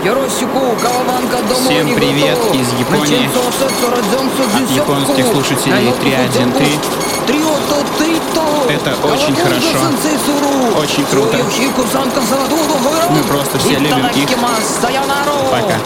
Всем привет из Японии от японских слушателей 313. Это очень хорошо, очень круто. Мы просто все любим их. Пока.